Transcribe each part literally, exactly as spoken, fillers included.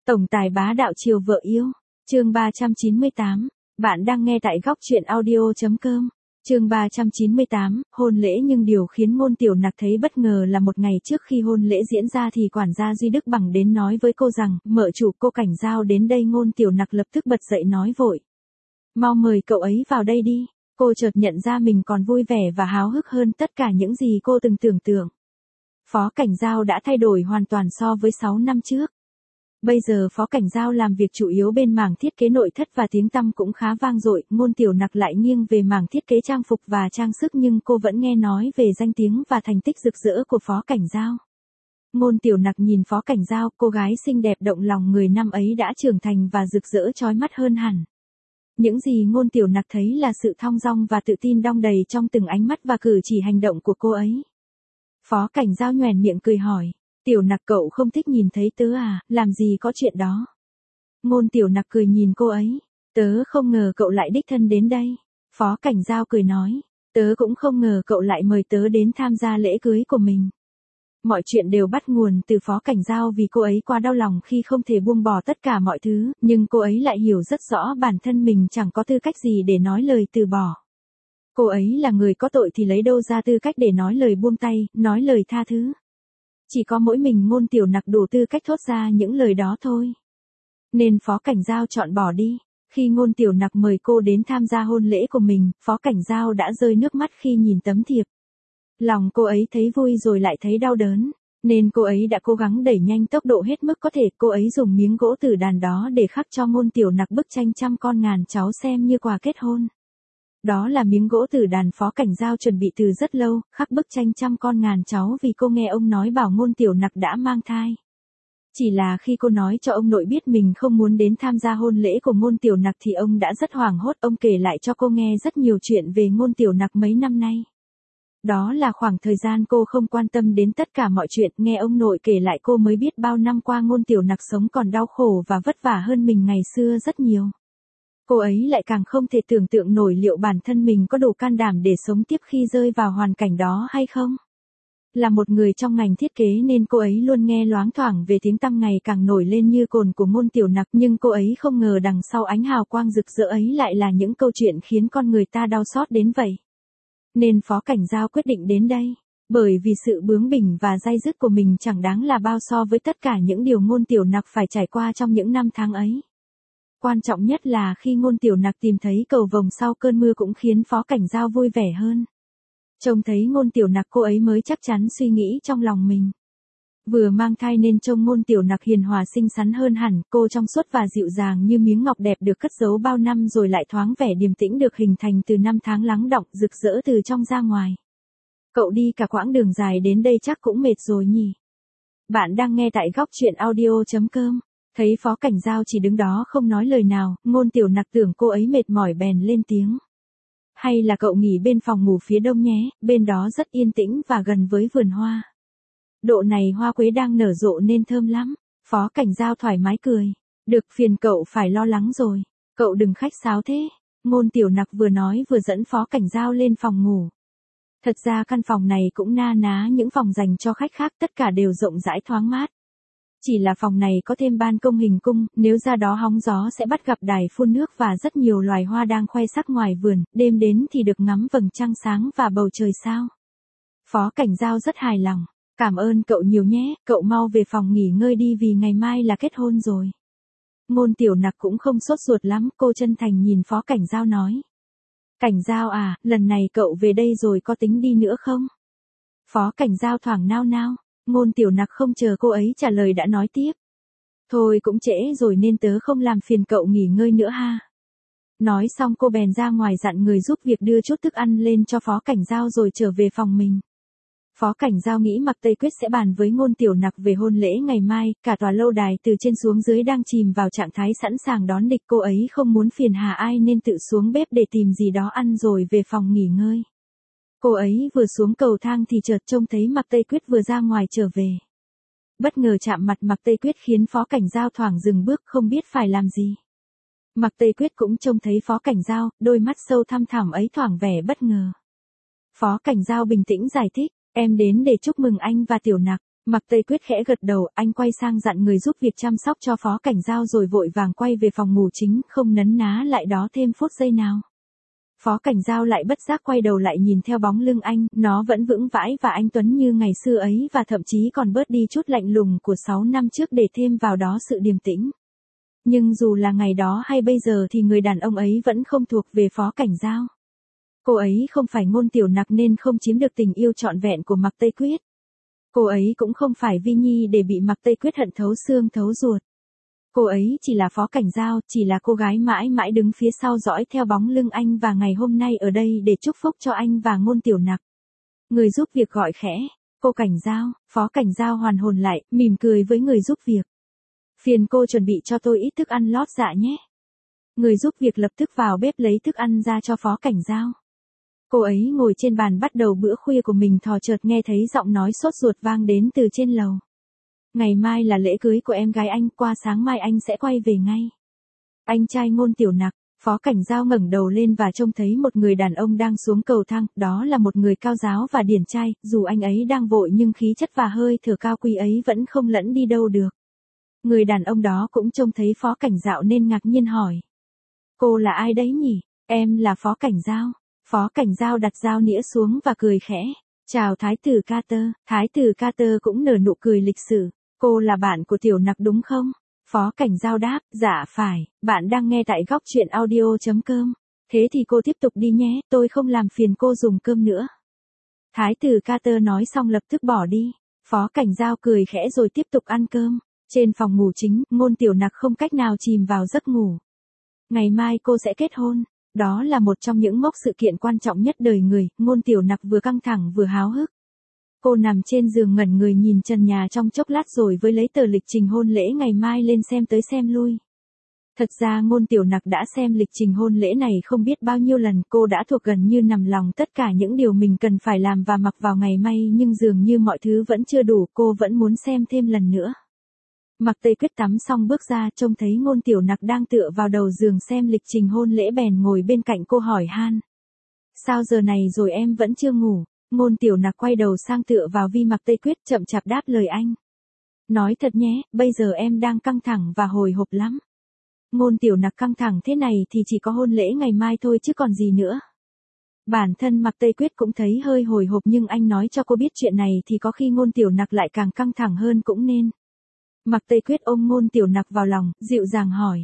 Tổng tài bá đạo chiều vợ yêu. Chương ba trăm chín mươi tám. Bạn đang nghe tại góc truyện audio chấm com. Chương ba trăm chín mươi tám, hôn lễ. Nhưng điều khiến Ngôn Tiểu Nặc thấy bất ngờ là một ngày trước khi hôn lễ diễn ra thì quản gia Duy Đức Bằng đến nói với cô rằng, mợ chủ cô Cảnh Giao đến đây. Ngôn Tiểu Nặc lập tức bật dậy nói vội. Mau mời cậu ấy vào đây đi. Cô chợt nhận ra mình còn vui vẻ và háo hức hơn tất cả những gì cô từng tưởng tượng. Phó Cảnh Giao đã thay đổi hoàn toàn so với sáu năm trước. Bây giờ Phó Cảnh Giao làm việc chủ yếu bên mảng thiết kế nội thất và tiếng tăm cũng khá vang dội. Ngôn Tiểu Nặc lại nghiêng về mảng thiết kế trang phục và trang sức, nhưng cô vẫn nghe nói về danh tiếng và thành tích rực rỡ của Phó Cảnh Giao. Ngôn Tiểu Nặc nhìn Phó Cảnh Giao, cô gái xinh đẹp động lòng người năm ấy đã trưởng thành và rực rỡ chói mắt hơn hẳn. Những gì Ngôn Tiểu Nặc thấy là sự thong dong và tự tin đong đầy trong từng ánh mắt và cử chỉ hành động của cô ấy. Phó Cảnh Giao nhoẻn miệng cười hỏi. Tiểu Nặc, cậu không thích nhìn thấy tớ à, làm gì có chuyện đó. Ngôn Tiểu Nặc cười nhìn cô ấy. Tớ không ngờ cậu lại đích thân đến đây. Phó Cảnh Giao cười nói. Tớ cũng không ngờ cậu lại mời tớ đến tham gia lễ cưới của mình. Mọi chuyện đều bắt nguồn từ Phó Cảnh Giao vì cô ấy quá đau lòng khi không thể buông bỏ tất cả mọi thứ, nhưng cô ấy lại hiểu rất rõ bản thân mình chẳng có tư cách gì để nói lời từ bỏ. Cô ấy là người có tội thì lấy đâu ra tư cách để nói lời buông tay, nói lời tha thứ. Chỉ có mỗi mình Ngôn Tiểu Nặc đủ tư cách thốt ra những lời đó thôi. Nên Phó Cảnh Giao chọn bỏ đi. Khi Ngôn Tiểu Nặc mời cô đến tham gia hôn lễ của mình, Phó Cảnh Giao đã rơi nước mắt khi nhìn tấm thiệp. Lòng cô ấy thấy vui rồi lại thấy đau đớn, nên cô ấy đã cố gắng đẩy nhanh tốc độ hết mức có thể. Cô ấy dùng miếng gỗ tử đàn đó để khắc cho Ngôn Tiểu Nặc bức tranh trăm con ngàn cháu xem như quà kết hôn. Đó là miếng gỗ tử đàn Phó Cảnh Giao chuẩn bị từ rất lâu, khắc bức tranh trăm con ngàn cháu vì cô nghe ông nói bảo Ngôn Tiểu Nặc đã mang thai. Chỉ là khi cô nói cho ông nội biết mình không muốn đến tham gia hôn lễ của Ngôn Tiểu Nặc thì ông đã rất hoảng hốt. Ông kể lại cho cô nghe rất nhiều chuyện về Ngôn Tiểu Nặc mấy năm nay. Đó là khoảng thời gian cô không quan tâm đến tất cả mọi chuyện, nghe ông nội kể lại cô mới biết bao năm qua Ngôn Tiểu Nặc sống còn đau khổ và vất vả hơn mình ngày xưa rất nhiều. Cô ấy lại càng không thể tưởng tượng nổi liệu bản thân mình có đủ can đảm để sống tiếp khi rơi vào hoàn cảnh đó hay không. Là một người trong ngành thiết kế nên cô ấy luôn nghe loáng thoảng về tiếng tăm ngày càng nổi lên như cồn của Ngôn Tiểu Nặc, nhưng cô ấy không ngờ đằng sau ánh hào quang rực rỡ ấy lại là những câu chuyện khiến con người ta đau xót đến vậy. Nên Phó Cảnh Giao quyết định đến đây, bởi vì sự bướng bỉnh và day dứt của mình chẳng đáng là bao so với tất cả những điều Ngôn Tiểu Nặc phải trải qua trong những năm tháng ấy. Quan trọng nhất là khi Ngôn Tiểu Nặc tìm thấy cầu vồng sau cơn mưa cũng khiến Phó Cảnh Giao vui vẻ hơn. Trông thấy Ngôn Tiểu Nặc cô ấy mới chắc chắn suy nghĩ trong lòng mình. Vừa mang thai nên trông Ngôn Tiểu Nặc hiền hòa xinh xắn hơn hẳn, cô trong suốt và dịu dàng như miếng ngọc đẹp được cất giấu bao năm rồi lại thoáng vẻ điềm tĩnh được hình thành từ năm tháng lắng đọng rực rỡ từ trong ra ngoài. Cậu đi cả quãng đường dài đến đây chắc cũng mệt rồi nhỉ. Bạn đang nghe tại góc truyện audio chấm com. Thấy Phó Cảnh Giao chỉ đứng đó không nói lời nào, Ngôn Tiểu Nặc tưởng cô ấy mệt mỏi bèn lên tiếng. Hay là cậu nghỉ bên phòng ngủ phía đông nhé, bên đó rất yên tĩnh và gần với vườn hoa. Độ này hoa quế đang nở rộ nên thơm lắm. Phó Cảnh Giao thoải mái cười. Được, phiền cậu phải lo lắng rồi. Cậu đừng khách sáo thế. Ngôn Tiểu Nặc vừa nói vừa dẫn Phó Cảnh Giao lên phòng ngủ. Thật ra căn phòng này cũng na ná những phòng dành cho khách khác, tất cả đều rộng rãi thoáng mát. Chỉ là phòng này có thêm ban công hình cung, nếu ra đó hóng gió sẽ bắt gặp đài phun nước và rất nhiều loài hoa đang khoe sắc ngoài vườn, đêm đến thì được ngắm vầng trăng sáng và bầu trời sao. Phó Cảnh Giao rất hài lòng. Cảm ơn cậu nhiều nhé, cậu mau về phòng nghỉ ngơi đi vì ngày mai là kết hôn rồi. Ngôn Tiểu Nặc cũng không sốt ruột lắm, cô chân thành nhìn Phó Cảnh Giao nói. Cảnh Giao à, lần này cậu về đây rồi có tính đi nữa không? Phó Cảnh Giao thoảng nao nao. Ngôn Tiểu Nặc không chờ cô ấy trả lời đã nói tiếp. Thôi cũng trễ rồi nên tớ không làm phiền cậu nghỉ ngơi nữa ha. Nói xong cô bèn ra ngoài dặn người giúp việc đưa chút thức ăn lên cho Phó Cảnh Giao rồi trở về phòng mình. Phó Cảnh Giao nghĩ Mạc Tây Quyết sẽ bàn với Ngôn Tiểu Nặc về hôn lễ ngày mai, cả tòa lâu đài từ trên xuống dưới đang chìm vào trạng thái sẵn sàng đón địch. Cô ấy không muốn phiền hà ai nên tự xuống bếp để tìm gì đó ăn rồi về phòng nghỉ ngơi. Cô ấy vừa xuống cầu thang thì chợt trông thấy Mạc Tây Quyết vừa ra ngoài trở về. Bất ngờ chạm mặt Mạc Tây Quyết khiến Phó Cảnh Giao thoảng dừng bước không biết phải làm gì. Mạc Tây Quyết cũng trông thấy Phó Cảnh Giao, đôi mắt sâu thăm thẳm ấy thoảng vẻ bất ngờ. Phó Cảnh Giao bình tĩnh giải thích, em đến để chúc mừng anh và Tiểu Nặc. Mạc Tây Quyết khẽ gật đầu, anh quay sang dặn người giúp việc chăm sóc cho Phó Cảnh Giao rồi vội vàng quay về phòng ngủ chính, không nấn ná lại đó thêm phút giây nào. Phó Cảnh Giao lại bất giác quay đầu lại nhìn theo bóng lưng anh, nó vẫn vững vãi và anh tuấn như ngày xưa ấy và thậm chí còn bớt đi chút lạnh lùng của sáu năm trước để thêm vào đó sự điềm tĩnh. Nhưng dù là ngày đó hay bây giờ thì người đàn ông ấy vẫn không thuộc về Phó Cảnh Giao. Cô ấy không phải Ngôn Tiểu Nặc nên không chiếm được tình yêu trọn vẹn của Mạc Tây Quyết. Cô ấy cũng không phải Vi Nhi để bị Mạc Tây Quyết hận thấu xương thấu ruột. Cô ấy chỉ là Phó Cảnh Giao, chỉ là cô gái mãi mãi đứng phía sau dõi theo bóng lưng anh và ngày hôm nay ở đây để chúc phúc cho anh và Ngôn Tiểu Nặc. Người giúp việc gọi khẽ, cô Cảnh Giao. Phó Cảnh Giao hoàn hồn lại, mỉm cười với người giúp việc. Phiền cô chuẩn bị cho tôi ít thức ăn lót dạ nhé. Người giúp việc lập tức vào bếp lấy thức ăn ra cho Phó Cảnh Giao. Cô ấy ngồi trên bàn bắt đầu bữa khuya của mình thò chợt nghe thấy giọng nói sốt ruột vang đến từ trên lầu. Ngày mai là lễ cưới của em gái anh, qua sáng mai anh sẽ quay về ngay. Anh trai Ngôn Tiểu Nặc. Phó Cảnh Giao ngẩng đầu lên và trông thấy một người đàn ông đang xuống cầu thang, đó là một người cao giáo và điển trai, dù anh ấy đang vội nhưng khí chất và hơi thở cao quý ấy vẫn không lẫn đi đâu được. Người đàn ông đó cũng trông thấy Phó Cảnh Giao nên ngạc nhiên hỏi. Cô là ai đấy nhỉ? Em là Phó Cảnh Giao. Phó Cảnh Giao đặt dao nĩa xuống và cười khẽ. Chào Thái tử Carter. Thái tử Carter cũng nở nụ cười lịch sự. Cô là bạn của Tiểu Nặc đúng không? Phó Cảnh Giao đáp, dạ phải, bạn đang nghe tại góc truyện audio.com. Thế thì cô tiếp tục đi nhé, tôi không làm phiền cô dùng cơm nữa. Thái tử Carter nói xong lập tức bỏ đi. Phó Cảnh Giao cười khẽ rồi tiếp tục ăn cơm. Trên phòng ngủ chính, Ngôn Tiểu Nặc không cách nào chìm vào giấc ngủ. Ngày mai cô sẽ kết hôn. Đó là một trong những mốc sự kiện quan trọng nhất đời người, Ngôn Tiểu Nặc vừa căng thẳng vừa háo hức. Cô nằm trên giường ngẩn người nhìn trần nhà trong chốc lát rồi với lấy tờ lịch trình hôn lễ ngày mai lên xem tới xem lui. Thật ra Ngôn Tiểu Nặc đã xem lịch trình hôn lễ này không biết bao nhiêu lần, cô đã thuộc gần như nằm lòng tất cả những điều mình cần phải làm và mặc vào ngày mai nhưng dường như mọi thứ vẫn chưa đủ, cô vẫn muốn xem thêm lần nữa. Mạc Tây Quyết tắm xong bước ra trông thấy Ngôn Tiểu Nặc đang tựa vào đầu giường xem lịch trình hôn lễ bèn ngồi bên cạnh cô hỏi han. Sao giờ này rồi em vẫn chưa ngủ? Ngôn Tiểu Nặc quay đầu sang tựa vào vi Mạc Tây Quyết chậm chạp đáp lời anh. Nói thật nhé, bây giờ em đang căng thẳng và hồi hộp lắm. Ngôn Tiểu Nặc căng thẳng thế này thì chỉ có hôn lễ ngày mai thôi chứ còn gì nữa. Bản thân Mạc Tây Quyết cũng thấy hơi hồi hộp nhưng anh nói cho cô biết chuyện này thì có khi Ngôn Tiểu Nặc lại càng căng thẳng hơn cũng nên. Mạc Tây Quyết ôm Ngôn Tiểu Nặc vào lòng, dịu dàng hỏi.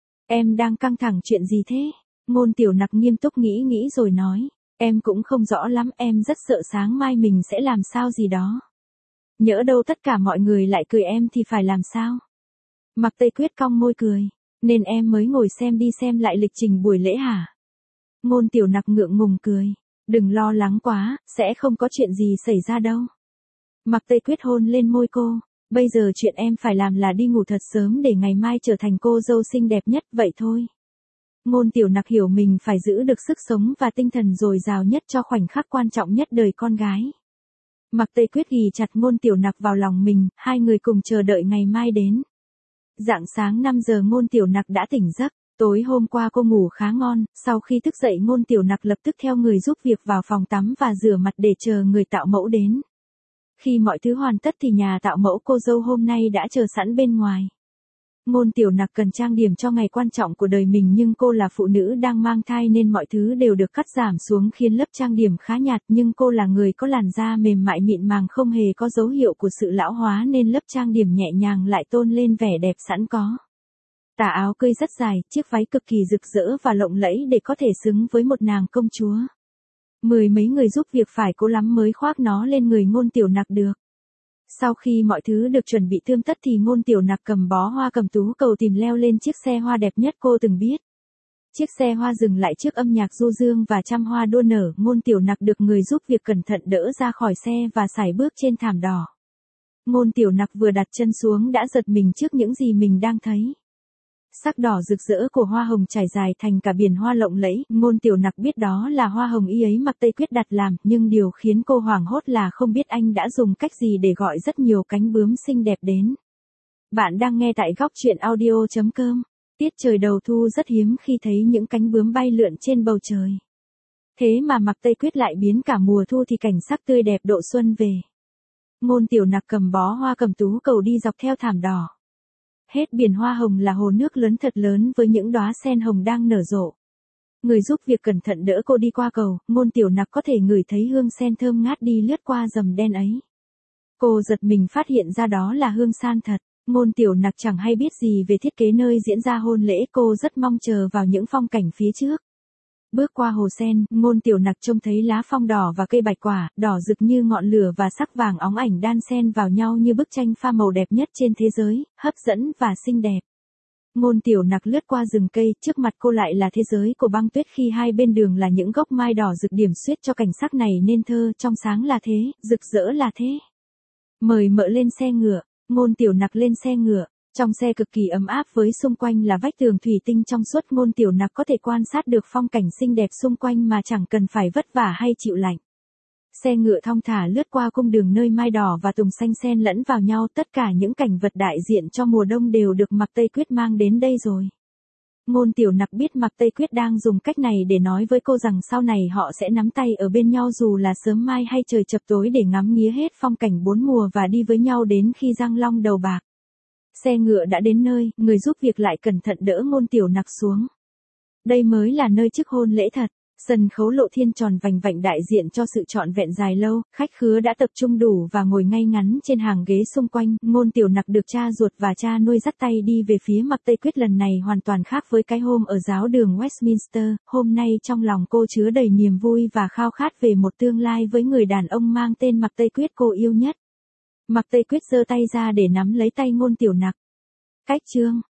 Em đang căng thẳng chuyện gì thế? Ngôn Tiểu Nặc nghiêm túc nghĩ nghĩ rồi nói. Em cũng không rõ lắm, em rất sợ sáng mai mình sẽ làm sao gì đó. Nhỡ đâu tất cả mọi người lại cười em thì phải làm sao? Mạc Tây Quyết cong môi cười. Nên em mới ngồi xem đi xem lại lịch trình buổi lễ hả? Ngôn Tiểu Nặc ngượng ngùng cười. Đừng lo lắng quá, sẽ không có chuyện gì xảy ra đâu. Mạc Tây Quyết hôn lên môi cô. Bây giờ chuyện em phải làm là đi ngủ thật sớm để ngày mai trở thành cô dâu xinh đẹp nhất vậy thôi. Ngôn Tiểu Nặc hiểu mình phải giữ được sức sống và tinh thần dồi dào nhất cho khoảnh khắc quan trọng nhất đời con gái. Mạc Tây Quyết ghì chặt Ngôn Tiểu Nặc vào lòng mình, hai người cùng chờ đợi ngày mai đến. Rạng sáng năm giờ Ngôn Tiểu Nặc đã tỉnh giấc, tối hôm qua cô ngủ khá ngon, sau khi thức dậy Ngôn Tiểu Nặc lập tức theo người giúp việc vào phòng tắm và rửa mặt để chờ người tạo mẫu đến. Khi mọi thứ hoàn tất thì nhà tạo mẫu cô dâu hôm nay đã chờ sẵn bên ngoài. Ngôn Tiểu Nặc cần trang điểm cho ngày quan trọng của đời mình nhưng cô là phụ nữ đang mang thai nên mọi thứ đều được cắt giảm xuống khiến lớp trang điểm khá nhạt nhưng cô là người có làn da mềm mại mịn màng không hề có dấu hiệu của sự lão hóa nên lớp trang điểm nhẹ nhàng lại tôn lên vẻ đẹp sẵn có. Tà áo cưới rất dài, chiếc váy cực kỳ rực rỡ và lộng lẫy để có thể xứng với một nàng công chúa. Mười mấy người giúp việc phải cố lắm mới khoác nó lên người Ngôn Tiểu Nặc được. Sau khi mọi thứ được chuẩn bị tươm tất thì Ngôn Tiểu Nặc cầm bó hoa cầm tú cầu tìm leo lên chiếc xe hoa đẹp nhất cô từng biết. Chiếc xe hoa dừng lại trước âm nhạc du dương và trăm hoa đua nở, Ngôn Tiểu Nặc được người giúp việc cẩn thận đỡ ra khỏi xe và sải bước trên thảm đỏ. Ngôn Tiểu Nặc vừa đặt chân xuống đã giật mình trước những gì mình đang thấy. Sắc đỏ rực rỡ của hoa hồng trải dài thành cả biển hoa lộng lẫy, Ngôn Tiểu Nặc biết đó là hoa hồng y ấy Mạc Tây Quyết đặt làm, nhưng điều khiến cô hoảng hốt là không biết anh đã dùng cách gì để gọi rất nhiều cánh bướm xinh đẹp đến. Bạn đang nghe tại góc truyện audio.com. Tiết trời đầu thu rất hiếm khi thấy những cánh bướm bay lượn trên bầu trời. Thế mà Mạc Tây Quyết lại biến cả mùa thu thì cảnh sắc tươi đẹp độ xuân về. Ngôn Tiểu Nặc cầm bó hoa cẩm tú cầu đi dọc theo thảm đỏ. Hết biển hoa hồng là hồ nước lớn thật lớn với những đóa sen hồng đang nở rộ. Người giúp việc cẩn thận đỡ cô đi qua cầu, Ngôn Tiểu Nặc có thể ngửi thấy hương sen thơm ngát đi lướt qua rầm đen ấy. Cô giật mình phát hiện ra đó là hương san thật. Ngôn Tiểu Nặc chẳng hay biết gì về thiết kế nơi diễn ra hôn lễ, cô rất mong chờ vào những phong cảnh phía trước. Bước qua hồ sen, Ngôn Tiểu Nặc trông thấy lá phong đỏ và cây bạch quả, đỏ rực như ngọn lửa và sắc vàng óng ảnh đan xen vào nhau như bức tranh pha màu đẹp nhất trên thế giới, hấp dẫn và xinh đẹp. Ngôn Tiểu Nặc lướt qua rừng cây, trước mặt cô lại là thế giới của băng tuyết khi hai bên đường là những gốc mai đỏ rực điểm xuyết cho cảnh sắc này nên thơ, trong sáng là thế, rực rỡ là thế. Mời mợ lên xe ngựa. Ngôn Tiểu Nặc lên xe ngựa. Trong xe cực kỳ ấm áp với xung quanh là vách tường thủy tinh trong suốt, Ngôn Tiểu Nặc có thể quan sát được phong cảnh xinh đẹp xung quanh mà chẳng cần phải vất vả hay chịu lạnh. Xe ngựa thong thả lướt qua cung đường nơi mai đỏ và tùng xanh xen lẫn vào nhau, tất cả những cảnh vật đại diện cho mùa đông đều được Mạc Tây Quyết mang đến đây rồi. Ngôn Tiểu Nặc biết Mạc Tây Quyết đang dùng cách này để nói với cô rằng sau này họ sẽ nắm tay ở bên nhau dù là sớm mai hay trời chập tối để ngắm nghía hết phong cảnh bốn mùa và đi với nhau đến khi răng long đầu bạc. Xe ngựa đã đến nơi, người giúp việc lại cẩn thận đỡ Ngôn Tiểu Nặc xuống. Đây mới là nơi chức hôn lễ thật. Sân khấu lộ thiên tròn vành vạnh đại diện cho sự trọn vẹn dài lâu, khách khứa đã tập trung đủ và ngồi ngay ngắn trên hàng ghế xung quanh. Ngôn Tiểu Nặc được cha ruột và cha nuôi dắt tay đi về phía Mạc Tây Quyết, lần này hoàn toàn khác với cái hôm ở giáo đường Westminster. Hôm nay trong lòng cô chứa đầy niềm vui và khao khát về một tương lai với người đàn ông mang tên Mạc Tây Quyết cô yêu nhất. Mạc Tây Quyết giơ tay ra để nắm lấy tay Ngôn Tiểu Nặc. Cách chương